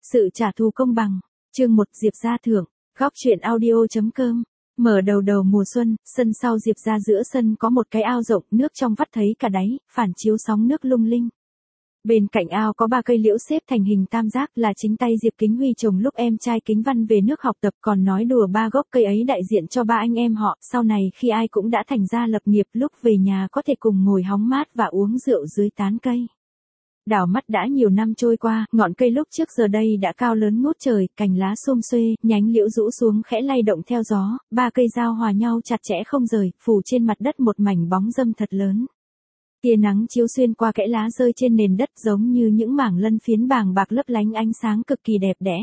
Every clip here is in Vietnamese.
Sự trả thù công bằng. Chương 1 Diệp gia thưởng. Góc truyện audio.com. Mở đầu mùa xuân, sân sau Diệp gia giữa sân có một cái ao rộng, nước trong vắt thấy cả đáy, phản chiếu sóng nước lung linh. Bên cạnh ao có 3 cây liễu xếp thành hình tam giác là chính tay Diệp Kính Huy trồng lúc em trai Kính Văn về nước học tập, còn nói đùa 3 gốc cây ấy đại diện cho 3 anh em họ, sau này khi ai cũng đã thành ra lập nghiệp lúc về nhà có thể cùng ngồi hóng mát và uống rượu dưới tán cây. Đảo mắt đã nhiều năm trôi qua, ngọn cây lúc trước giờ đây đã cao lớn ngút trời, cành lá xum xuê, nhánh liễu rũ xuống khẽ lay động theo gió, 3 cây giao hòa nhau chặt chẽ không rời, phủ trên mặt đất một mảnh bóng râm thật lớn. Tia nắng chiếu xuyên qua kẽ lá rơi trên nền đất giống như những mảng lân phiến bàng bạc lấp lánh ánh sáng cực kỳ đẹp đẽ.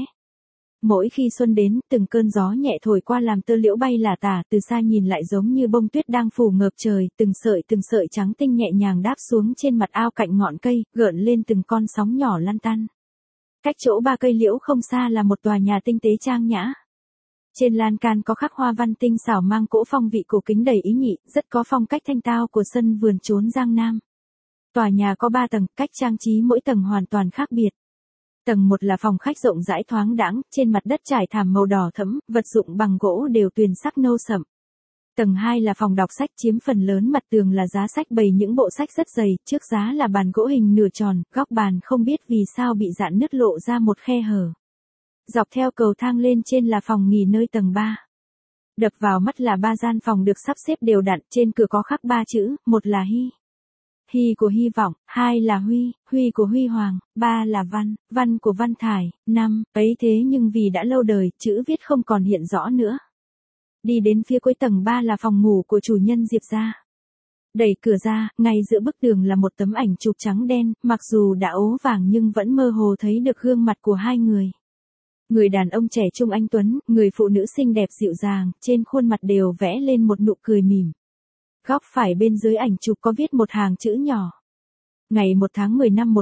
Mỗi khi xuân đến, từng cơn gió nhẹ thổi qua làm tơ liễu bay lả tả, từ xa nhìn lại giống như bông tuyết đang phủ ngợp trời, từng sợi trắng tinh nhẹ nhàng đáp xuống trên mặt ao cạnh ngọn cây, gợn lên từng con sóng nhỏ lăn tăn. Cách chỗ 3 cây liễu không xa là một tòa nhà tinh tế trang nhã. Trên lan can có khắc hoa văn tinh xảo mang cỗ phong vị cổ kính đầy ý nhị, rất có phong cách thanh tao của sân vườn chốn Giang Nam. Tòa nhà có 3 tầng, cách trang trí mỗi tầng hoàn toàn khác biệt. Tầng 1 là phòng khách rộng rãi thoáng đãng, trên mặt đất trải thảm màu đỏ thẫm, vật dụng bằng gỗ đều tuyền sắc nâu sậm. Tầng 2 là phòng đọc sách, chiếm phần lớn mặt tường là giá sách bày những bộ sách rất dày, trước giá là bàn gỗ hình nửa tròn, góc bàn không biết vì sao bị rạn nứt lộ ra một khe hở. Dọc theo cầu thang lên trên là phòng nghỉ nơi tầng 3. Đập vào mắt là 3 gian phòng được sắp xếp đều đặn, trên cửa có khắc 3 chữ, một là Hy. Hy của hy vọng, 2 là Huy, Huy của Huy Hoàng, 3 là Văn, Văn của Văn Thải, 5, ấy thế nhưng vì đã lâu đời, chữ viết không còn hiện rõ nữa. Đi đến phía cuối tầng 3 là phòng ngủ của chủ nhân Diệp gia. Đẩy cửa ra, ngay giữa bức tường là một tấm ảnh chụp trắng đen, mặc dù đã ố vàng nhưng vẫn mơ hồ thấy được gương mặt của hai người. Người đàn ông trẻ trung anh tuấn, người phụ nữ xinh đẹp dịu dàng, trên khuôn mặt đều vẽ lên một nụ cười mỉm. Góc phải bên dưới ảnh chụp có viết một hàng chữ nhỏ. Ngày 1 tháng 10 năm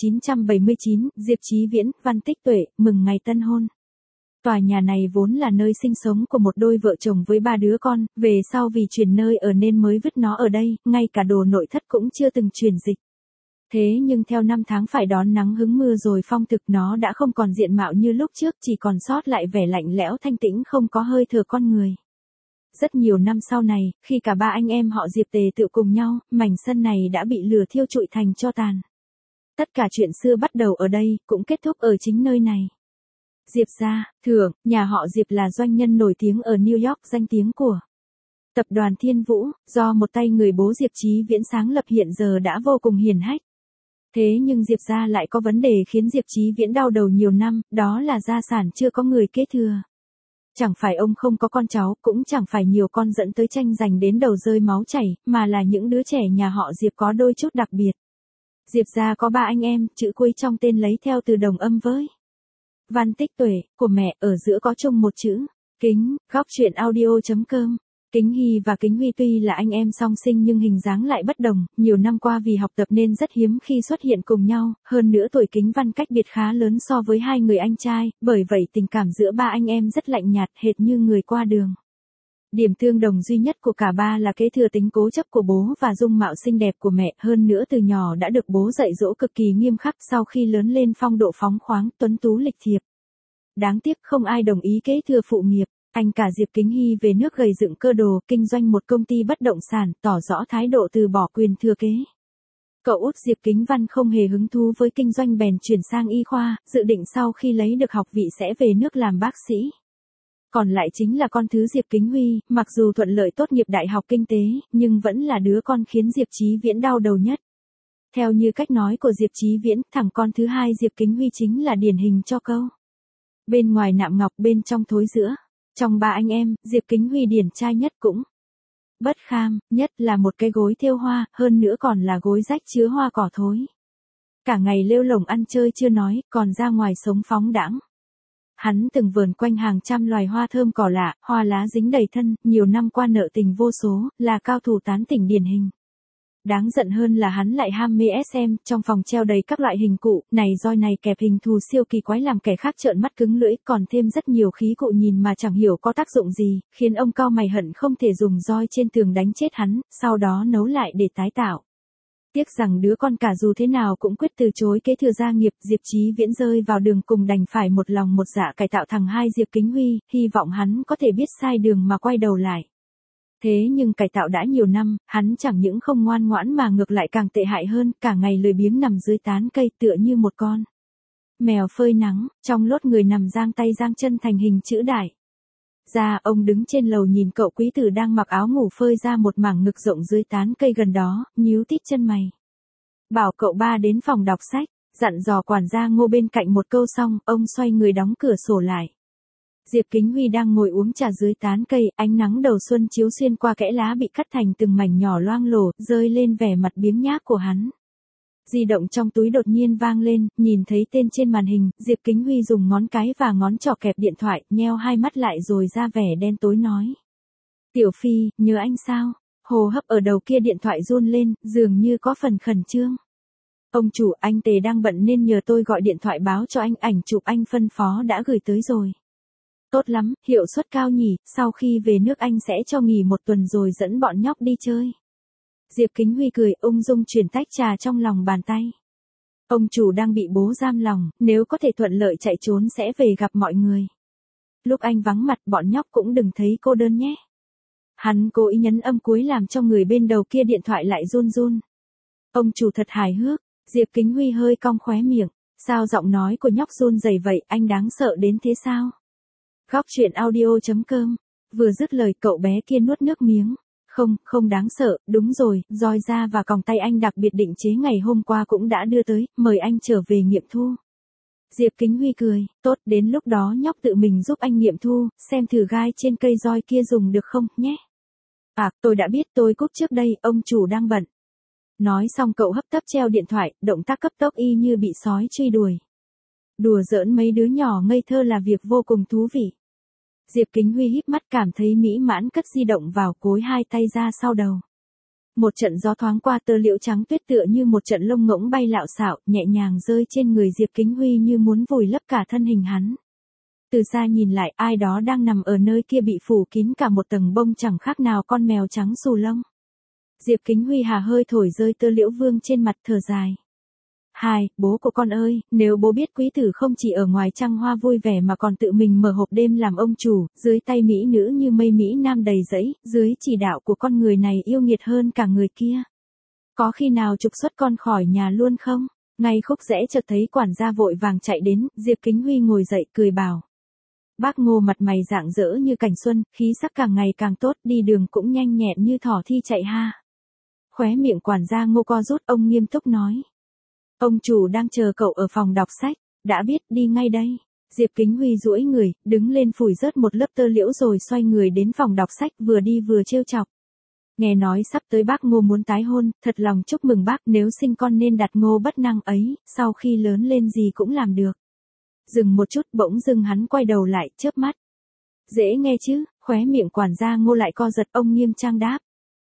1979, Diệp Chí Viễn, Văn Tích Tuệ, mừng ngày tân hôn. Tòa nhà này vốn là nơi sinh sống của một đôi vợ chồng với 3 đứa con, về sau vì chuyển nơi ở nên mới vứt nó ở đây, ngay cả đồ nội thất cũng chưa từng chuyển dịch. Thế nhưng theo năm tháng phải đón nắng hứng mưa rồi phong thực nó đã không còn diện mạo như lúc trước, chỉ còn sót lại vẻ lạnh lẽo thanh tĩnh không có hơi thở con người. Rất nhiều năm sau này, khi cả 3 anh em họ Diệp tề tựu cùng nhau, mảnh sân này đã bị lửa thiêu trụi thành tro tàn. Tất cả chuyện xưa bắt đầu ở đây, cũng kết thúc ở chính nơi này. Diệp gia, thưởng, nhà họ Diệp là doanh nhân nổi tiếng ở New York, danh tiếng của tập đoàn Thiên Vũ, do một tay người bố Diệp Chí Viễn sáng lập hiện giờ đã vô cùng hiển hách. Thế nhưng Diệp gia lại có vấn đề khiến Diệp Chí Viễn đau đầu nhiều năm, đó là gia sản chưa có người kế thừa. Chẳng phải ông không có con cháu, cũng chẳng phải nhiều con dẫn tới tranh giành đến đầu rơi máu chảy, mà là những đứa trẻ nhà họ Diệp có đôi chút đặc biệt. Diệp gia có 3 anh em, chữ cuối trong tên lấy theo từ đồng âm với Văn Tích Tuệ, của mẹ, ở giữa có chung một chữ, Kính. Góc truyện audio.com. Kính Hy và Kính Huy tuy là anh em song sinh nhưng hình dáng lại bất đồng, nhiều năm qua vì học tập nên rất hiếm khi xuất hiện cùng nhau, hơn nữa tuổi Kính Văn cách biệt khá lớn so với 2 người anh trai, bởi vậy tình cảm giữa 3 anh em rất lạnh nhạt, hệt như người qua đường. Điểm tương đồng duy nhất của cả 3 là kế thừa tính cố chấp của bố và dung mạo xinh đẹp của mẹ, hơn nữa từ nhỏ đã được bố dạy dỗ cực kỳ nghiêm khắc, sau khi lớn lên phong độ phóng khoáng, tuấn tú lịch thiệp. Đáng tiếc không ai đồng ý kế thừa phụ nghiệp. Anh cả Diệp Kính Hy về nước gầy dựng cơ đồ, kinh doanh một công ty bất động sản, tỏ rõ thái độ từ bỏ quyền thừa kế. Cậu út Diệp Kính Văn không hề hứng thú với kinh doanh bèn chuyển sang y khoa, dự định sau khi lấy được học vị sẽ về nước làm bác sĩ. Còn lại chính là con thứ Diệp Kính Huy, mặc dù thuận lợi tốt nghiệp đại học kinh tế, nhưng vẫn là đứa con khiến Diệp Chí Viễn đau đầu nhất. Theo như cách nói của Diệp Chí Viễn, thằng con thứ 2 Diệp Kính Huy chính là điển hình cho câu bên ngoài nạm ngọc bên trong thối giữa. Trong 3 anh em, Diệp Kính Huy điển trai nhất cũng bất kham, nhất là một cái gối thêu hoa, hơn nữa còn là gối rách chứa hoa cỏ thối. Cả ngày lêu lổng ăn chơi chưa nói, còn ra ngoài sống phóng đãng. Hắn từng vườn quanh hàng trăm loài hoa thơm cỏ lạ, hoa lá dính đầy thân, nhiều năm qua nợ tình vô số, là cao thủ tán tỉnh điển hình. Đáng giận hơn là hắn lại ham mê SM, trong phòng treo đầy các loại hình cụ, này roi này kẹp hình thù siêu kỳ quái làm kẻ khác trợn mắt cứng lưỡi, còn thêm rất nhiều khí cụ nhìn mà chẳng hiểu có tác dụng gì, khiến ông cau mày hận không thể dùng roi trên tường đánh chết hắn, sau đó nấu lại để tái tạo. Tiếc rằng đứa con cả dù thế nào cũng quyết từ chối kế thừa gia nghiệp, Diệp Chí Viễn rơi vào đường cùng đành phải một lòng một dạ cải tạo thằng hai Diệp Kính Huy, hy vọng hắn có thể biết sai đường mà quay đầu lại. Thế nhưng cải tạo đã nhiều năm, hắn chẳng những không ngoan ngoãn mà ngược lại càng tệ hại hơn, cả ngày lười biếng nằm dưới tán cây tựa như một con mèo phơi nắng, trong lốt người nằm giang tay giang chân thành hình chữ đại. Ông đứng trên lầu nhìn cậu quý tử đang mặc áo ngủ phơi ra một mảng ngực rộng dưới tán cây gần đó, nhíu tít chân mày. Bảo cậu ba đến phòng đọc sách, dặn dò quản gia Ngô bên cạnh một câu xong, ông xoay người đóng cửa sổ lại. Diệp Kính Huy đang ngồi uống trà dưới tán cây, ánh nắng đầu xuân chiếu xuyên qua kẽ lá bị cắt thành từng mảnh nhỏ loang lổ, rơi lên vẻ mặt biếng nhác của hắn. Di động trong túi đột nhiên vang lên, nhìn thấy tên trên màn hình, Diệp Kính Huy dùng ngón cái và ngón trỏ kẹp điện thoại, nheo hai mắt lại rồi ra vẻ đen tối nói. Tiểu Phi, nhớ anh sao? Hô hấp ở đầu kia điện thoại run lên, dường như có phần khẩn trương. Ông chủ, anh Tề đang bận nên nhờ tôi gọi điện thoại báo cho anh, ảnh chụp anh phân phó đã gửi tới rồi. Tốt lắm, hiệu suất cao nhỉ, sau khi về nước anh sẽ cho nghỉ một tuần rồi dẫn bọn nhóc đi chơi. Diệp Kính Huy cười ung dung chuyển tách trà trong lòng bàn tay. Ông chủ đang bị bố giam lòng, nếu có thể thuận lợi chạy trốn sẽ về gặp mọi người. Lúc anh vắng mặt bọn nhóc cũng đừng thấy cô đơn nhé. Hắn cố ý nhấn âm cuối làm cho người bên đầu kia điện thoại lại run run. Ông chủ thật hài hước, Diệp Kính Huy hơi cong khóe miệng. Sao giọng nói của nhóc run rẩy vậy, anh đáng sợ đến thế sao? Góc truyện audio.com. Vừa dứt lời cậu bé kia nuốt nước miếng. Không đáng sợ, đúng rồi, roi da và còng tay anh đặc biệt định chế ngày hôm qua cũng đã đưa tới, mời anh trở về nghiệm thu. Diệp Kính Huy cười, tốt, đến lúc đó nhóc tự mình giúp anh nghiệm thu, xem thử gai trên cây roi kia dùng được không, nhé. À, tôi đã biết, tôi cúp trước đây, ông chủ đang bận. Nói xong cậu hấp tấp treo điện thoại, động tác cấp tốc y như bị sói truy đuổi. Đùa giỡn mấy đứa nhỏ ngây thơ là việc vô cùng thú vị. Diệp Kính Huy híp mắt cảm thấy mỹ mãn cất di động vào cối hai tay ra sau đầu. Một trận gió thoáng qua tơ liễu trắng tuyết tựa như một trận lông ngỗng bay lạo xạo, nhẹ nhàng rơi trên người Diệp Kính Huy như muốn vùi lấp cả thân hình hắn. Từ xa nhìn lại ai đó đang nằm ở nơi kia bị phủ kín cả một tầng bông chẳng khác nào con mèo trắng xù lông. Diệp Kính Huy hà hơi thổi rơi tơ liễu vương trên mặt thở dài. Bố của con ơi, nếu bố biết quý tử không chỉ ở ngoài trăng hoa vui vẻ mà còn tự mình mở hộp đêm làm ông chủ, dưới tay mỹ nữ như mây Mỹ Nam đầy rẫy, dưới chỉ đạo của con người này yêu nghiệt hơn cả người kia. Có khi nào trục xuất con khỏi nhà luôn không? Ngay khúc rẽ chợt thấy quản gia vội vàng chạy đến, Diệp Kính Huy ngồi dậy cười bảo. Bác Ngô mặt mày rạng rỡ như cảnh xuân, khí sắc càng ngày càng tốt, đi đường cũng nhanh nhẹn như thỏ thi chạy ha. Khóe miệng quản gia Ngô co rút, ông nghiêm túc nói. Ông chủ đang chờ cậu ở phòng đọc sách, đã biết, đi ngay đây. Diệp Kính Huy duỗi người, đứng lên phủi rớt một lớp tơ liễu rồi xoay người đến phòng đọc sách vừa đi vừa trêu chọc. Nghe nói sắp tới bác Ngô muốn tái hôn, thật lòng chúc mừng bác, nếu sinh con nên đặt Ngô bất năng ấy, sau khi lớn lên gì cũng làm được. Dừng một chút bỗng dưng hắn quay đầu lại, chớp mắt. Dễ nghe chứ, khóe miệng quản gia Ngô lại co giật, ông nghiêm trang đáp.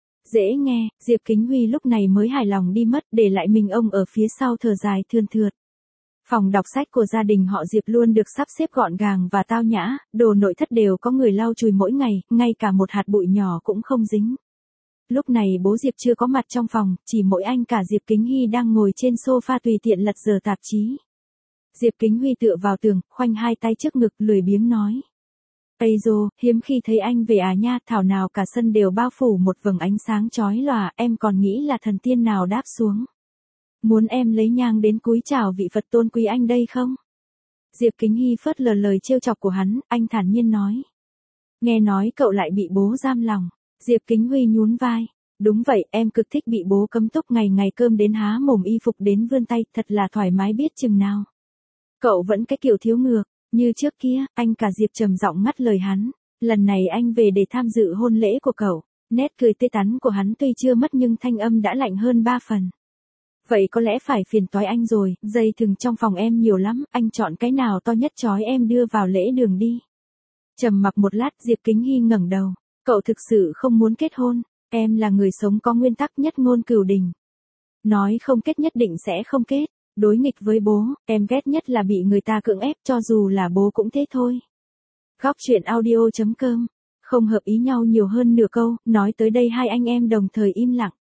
Dễ nghe, Diệp Kính Huy lúc này mới hài lòng đi mất, để lại mình ông ở phía sau thở dài thườn thượt. Phòng đọc sách của gia đình họ Diệp luôn được sắp xếp gọn gàng và tao nhã, đồ nội thất đều có người lau chùi mỗi ngày, ngay cả một hạt bụi nhỏ cũng không dính. Lúc này bố Diệp chưa có mặt trong phòng, chỉ mỗi anh cả Diệp Kính Huy đang ngồi trên sofa tùy tiện lật dở tạp chí. Diệp Kính Huy tựa vào tường, khoanh hai tay trước ngực lười biếng nói. Ây dô, hiếm khi thấy anh về à nha, thảo nào cả sân đều bao phủ một vầng ánh sáng chói lòa, em còn nghĩ là thần tiên nào đáp xuống. Muốn em lấy nhang đến cúi chào vị Phật tôn quý anh đây không? Diệp Kính Huy phớt lờ lời trêu chọc của hắn, anh thản nhiên nói. Nghe nói cậu lại bị bố giam lòng. Diệp Kính Huy nhún vai. Đúng vậy, em cực thích bị bố cấm túc ngày ngày cơm đến há mồm y phục đến vươn tay, thật là thoải mái biết chừng nào. Cậu vẫn cái kiểu thiếu ngược. Như trước kia, anh cả Diệp trầm giọng ngắt lời hắn. Lần này anh về để tham dự hôn lễ của cậu. Nét cười tươi tắn của hắn tuy chưa mất nhưng thanh âm đã lạnh hơn 3 phần. Vậy có lẽ phải phiền toái anh rồi, dây thừng trong phòng em nhiều lắm, anh chọn cái nào to nhất chói em đưa vào lễ đường đi. Trầm mặc một lát Diệp Kính Huy ngẩng đầu. Cậu thực sự không muốn kết hôn, em là người sống có nguyên tắc nhất ngôn cửu đình. Nói không kết nhất định sẽ không kết. Đối nghịch với bố, em ghét nhất là bị người ta cưỡng ép cho dù là bố cũng thế thôi. Góc truyện audio.com. Không hợp ý nhau nhiều hơn nửa câu, nói tới đây hai anh em đồng thời im lặng.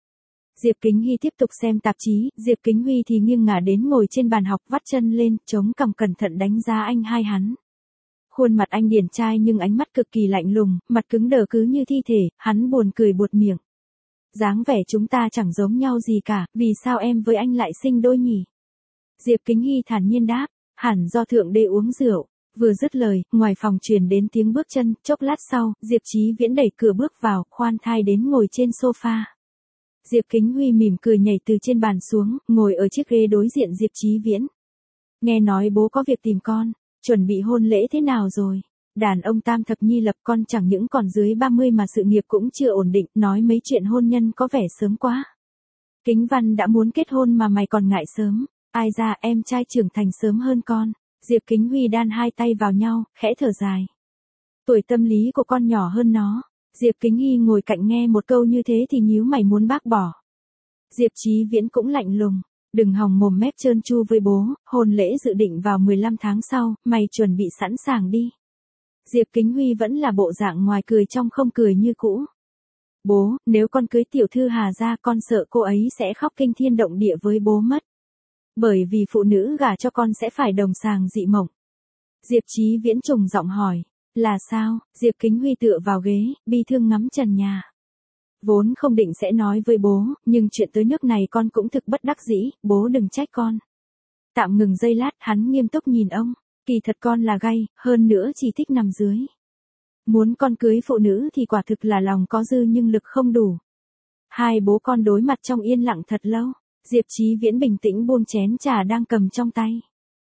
Diệp Kính Hy tiếp tục xem tạp chí, Diệp Kính Huy thì nghiêng ngả đến ngồi trên bàn học vắt chân lên, chống cằm cẩn thận đánh giá anh hai hắn. Khuôn mặt anh điển trai nhưng ánh mắt cực kỳ lạnh lùng, mặt cứng đờ cứ như thi thể, hắn buồn cười buột miệng. Dáng vẻ chúng ta chẳng giống nhau gì cả, vì sao em với anh lại sinh đôi nhỉ? Diệp Kính Hy thản nhiên đáp, hẳn do thượng đế uống rượu. Vừa dứt lời, ngoài phòng truyền đến tiếng bước chân, chốc lát sau, Diệp Chí Viễn đẩy cửa bước vào, khoan thai đến ngồi trên sofa. Diệp Kính Huy mỉm cười nhảy từ trên bàn xuống, ngồi ở chiếc ghế đối diện Diệp Chí Viễn. Nghe nói bố có việc tìm con, chuẩn bị hôn lễ thế nào rồi? Đàn ông tam thập nhi lập con chẳng những còn dưới 30 mà sự nghiệp cũng chưa ổn định, nói mấy chuyện hôn nhân có vẻ sớm quá. Kính Văn đã muốn kết hôn mà mày còn ngại sớm, ai ra em trai trưởng thành sớm hơn con. Diệp Kính Huy đan hai tay vào nhau, khẽ thở dài. Tuổi tâm lý của con nhỏ hơn nó. Diệp Kính Hy ngồi cạnh nghe một câu như thế thì nhíu mày muốn bác bỏ. Diệp Chí Viễn cũng lạnh lùng. Đừng hòng mồm mép trơn tru với bố, hôn lễ dự định vào 15 tháng sau, mày chuẩn bị sẵn sàng đi. Diệp Kính Huy vẫn là bộ dạng ngoài cười trong không cười như cũ. Bố, nếu con cưới tiểu thư Hà ra con sợ cô ấy sẽ khóc kinh thiên động địa với bố mất. Bởi vì phụ nữ gả cho con sẽ phải đồng sàng dị mộng. Diệp Chí Viễn trùng giọng hỏi. Là sao? Diệp Kính Huy tựa vào ghế, bi thương ngắm trần nhà. Vốn không định sẽ nói với bố, nhưng chuyện tới nước này con cũng thực bất đắc dĩ, bố đừng trách con. Tạm ngừng giây lát, hắn nghiêm túc nhìn ông. Kỳ thật con là gay, hơn nữa chỉ thích nằm dưới. Muốn con cưới phụ nữ thì quả thực là lòng có dư nhưng lực không đủ. Hai bố con đối mặt trong yên lặng thật lâu. Diệp Chí Viễn bình tĩnh buông chén trà đang cầm trong tay.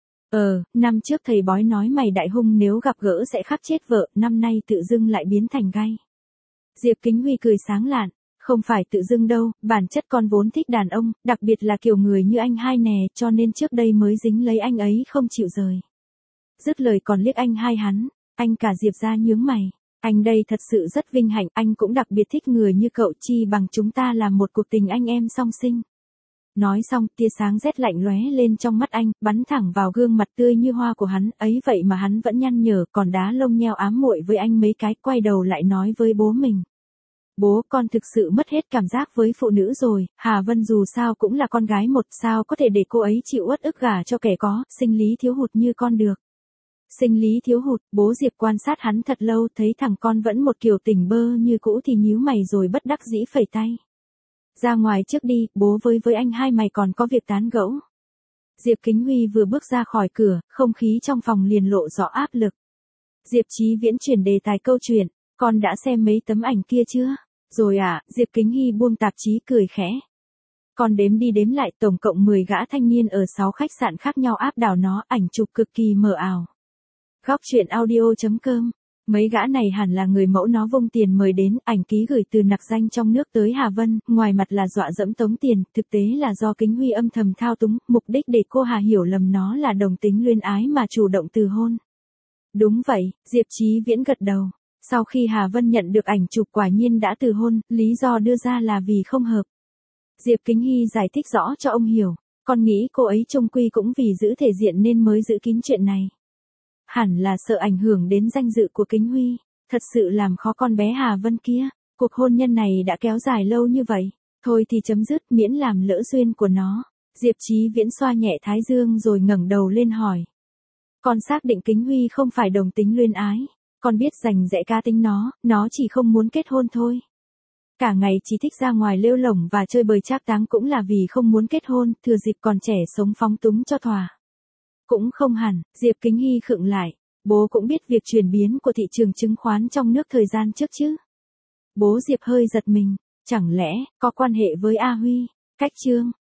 Năm trước thầy bói nói mày đại hung nếu gặp gỡ sẽ khắc chết vợ, năm nay tự dưng lại biến thành gay. Diệp Kính Huy cười sáng lạn, không phải tự dưng đâu, bản chất con vốn thích đàn ông, đặc biệt là kiểu người như anh hai nè, cho nên trước đây mới dính lấy anh ấy không chịu rời. Dứt lời còn liếc anh hai hắn, anh cả Diệp ra nhướng mày. Anh đây thật sự rất vinh hạnh, anh cũng đặc biệt thích người như cậu chi bằng chúng ta làm một cuộc tình anh em song sinh. Nói xong, tia sáng rét lạnh lóe lên trong mắt anh, bắn thẳng vào gương mặt tươi như hoa của hắn, ấy vậy mà hắn vẫn nhăn nhở, còn đá lông nheo ám muội với anh mấy cái, quay đầu lại nói với bố mình. Bố, con thực sự mất hết cảm giác với phụ nữ rồi, Hà Vân dù sao cũng là con gái một, sao có thể để cô ấy chịu uất ức gả cho kẻ có, sinh lý thiếu hụt như con được. Sinh lý thiếu hụt, bố Diệp quan sát hắn thật lâu, thấy thằng con vẫn một kiểu tỉnh bơ như cũ thì nhíu mày rồi bất đắc dĩ phẩy tay. Ra ngoài trước đi, bố với anh hai mày còn có việc tán gẫu. Diệp Kính Huy vừa bước ra khỏi cửa, không khí trong phòng liền lộ rõ áp lực. Diệp Chí Viễn chuyển đề tài câu chuyện, con đã xem mấy tấm ảnh kia chưa? Rồi à, Diệp Kính Hy buông tạp chí cười khẽ. Con đếm đi đếm lại tổng cộng 10 gã thanh niên ở 6 khách sạn khác nhau áp đảo nó, ảnh chụp cực kỳ mờ ảo. Góc truyện audio.com. Mấy gã này hẳn là người mẫu nó vung tiền mời đến, ảnh ký gửi từ nặc danh trong nước tới Hà Vân, ngoài mặt là dọa dẫm tống tiền, thực tế là do Kính Huy âm thầm thao túng, mục đích để cô Hà hiểu lầm nó là đồng tính luyến ái mà chủ động từ hôn. Đúng vậy, Diệp Chí Viễn gật đầu. Sau khi Hà Vân nhận được ảnh chụp quả nhiên đã từ hôn, lý do đưa ra là vì không hợp. Diệp Kính Hy giải thích rõ cho ông hiểu, con nghĩ cô ấy chung quy cũng vì giữ thể diện nên mới giữ kín chuyện này. Hẳn là sợ ảnh hưởng đến danh dự của Kính Huy, thật sự làm khó con bé Hà Vân kia, cuộc hôn nhân này đã kéo dài lâu như vậy, thôi thì chấm dứt miễn làm lỡ duyên của nó. Diệp Chí Viễn xoa nhẹ thái dương rồi ngẩng đầu lên hỏi. Con xác định Kính Huy không phải đồng tính luyến ái, con biết rành rẽ cá tính nó chỉ không muốn kết hôn thôi. Cả ngày chỉ thích ra ngoài lêu lổng và chơi bời trác táng cũng là vì không muốn kết hôn, thừa dịp còn trẻ sống phóng túng cho thỏa. Cũng không hẳn, Diệp Kính Hy khựng lại, bố cũng biết việc chuyển biến của thị trường chứng khoán trong nước thời gian trước chứ. Bố Diệp hơi giật mình, chẳng lẽ có quan hệ với A Huy, cách Trương,